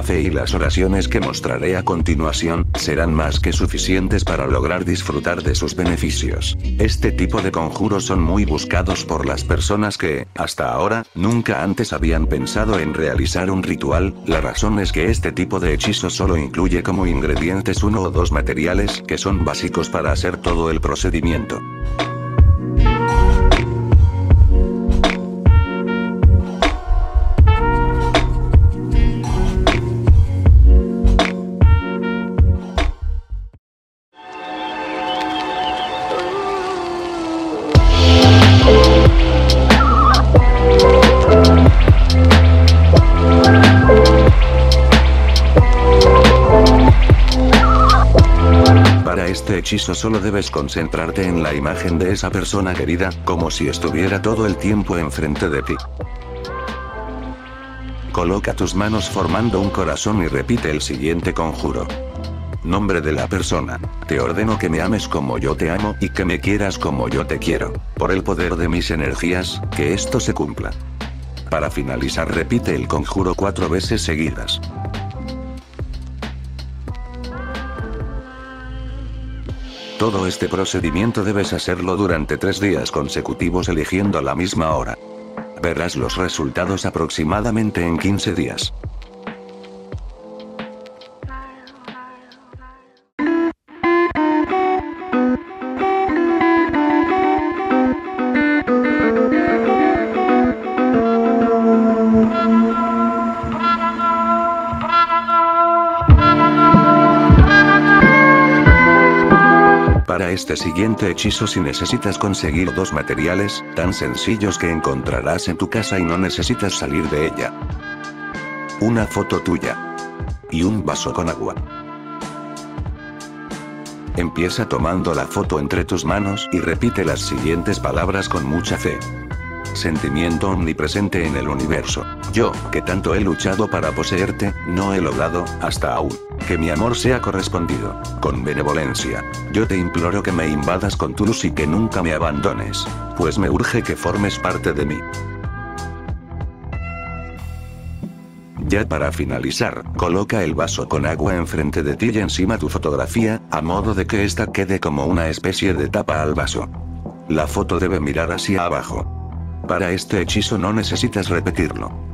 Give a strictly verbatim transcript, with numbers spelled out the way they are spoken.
fe y las oraciones que mostraré a continuación, serán más que suficientes para lograr disfrutar de sus beneficios. Este tipo de conjuros son muy buscados por las personas que, hasta ahora, nunca antes habían pensado en realizar un ritual. La razón es que este tipo de hechizo solo incluye como ingredientes uno o dos materiales que son básicos para hacer todo el procedimiento. Este hechizo solo debes concentrarte en la imagen de esa persona querida, como si estuviera todo el tiempo enfrente de ti. Coloca tus manos formando un corazón y repite el siguiente conjuro. Nombre de la persona. Te ordeno que me ames como yo te amo y que me quieras como yo te quiero. Por el poder de mis energías, que esto se cumpla. Para finalizar, repite el conjuro cuatro veces seguidas. Todo este procedimiento debes hacerlo durante tres días consecutivos eligiendo la misma hora. Verás los resultados aproximadamente en quince días. Para este siguiente hechizo, si necesitas conseguir dos materiales, tan sencillos que encontrarás en tu casa y no necesitas salir de ella. Una foto tuya. Y un vaso con agua. Empieza tomando la foto entre tus manos y repite las siguientes palabras con mucha fe. Sentimiento omnipresente en el universo. Yo, que tanto he luchado para poseerte, no he logrado, hasta aún, que mi amor sea correspondido, con benevolencia. Yo te imploro que me invadas con tu luz y que nunca me abandones, pues me urge que formes parte de mí. Ya para finalizar, coloca el vaso con agua enfrente de ti y encima tu fotografía, a modo de que ésta quede como una especie de tapa al vaso. La foto debe mirar hacia abajo. Para este hechizo no necesitas repetirlo.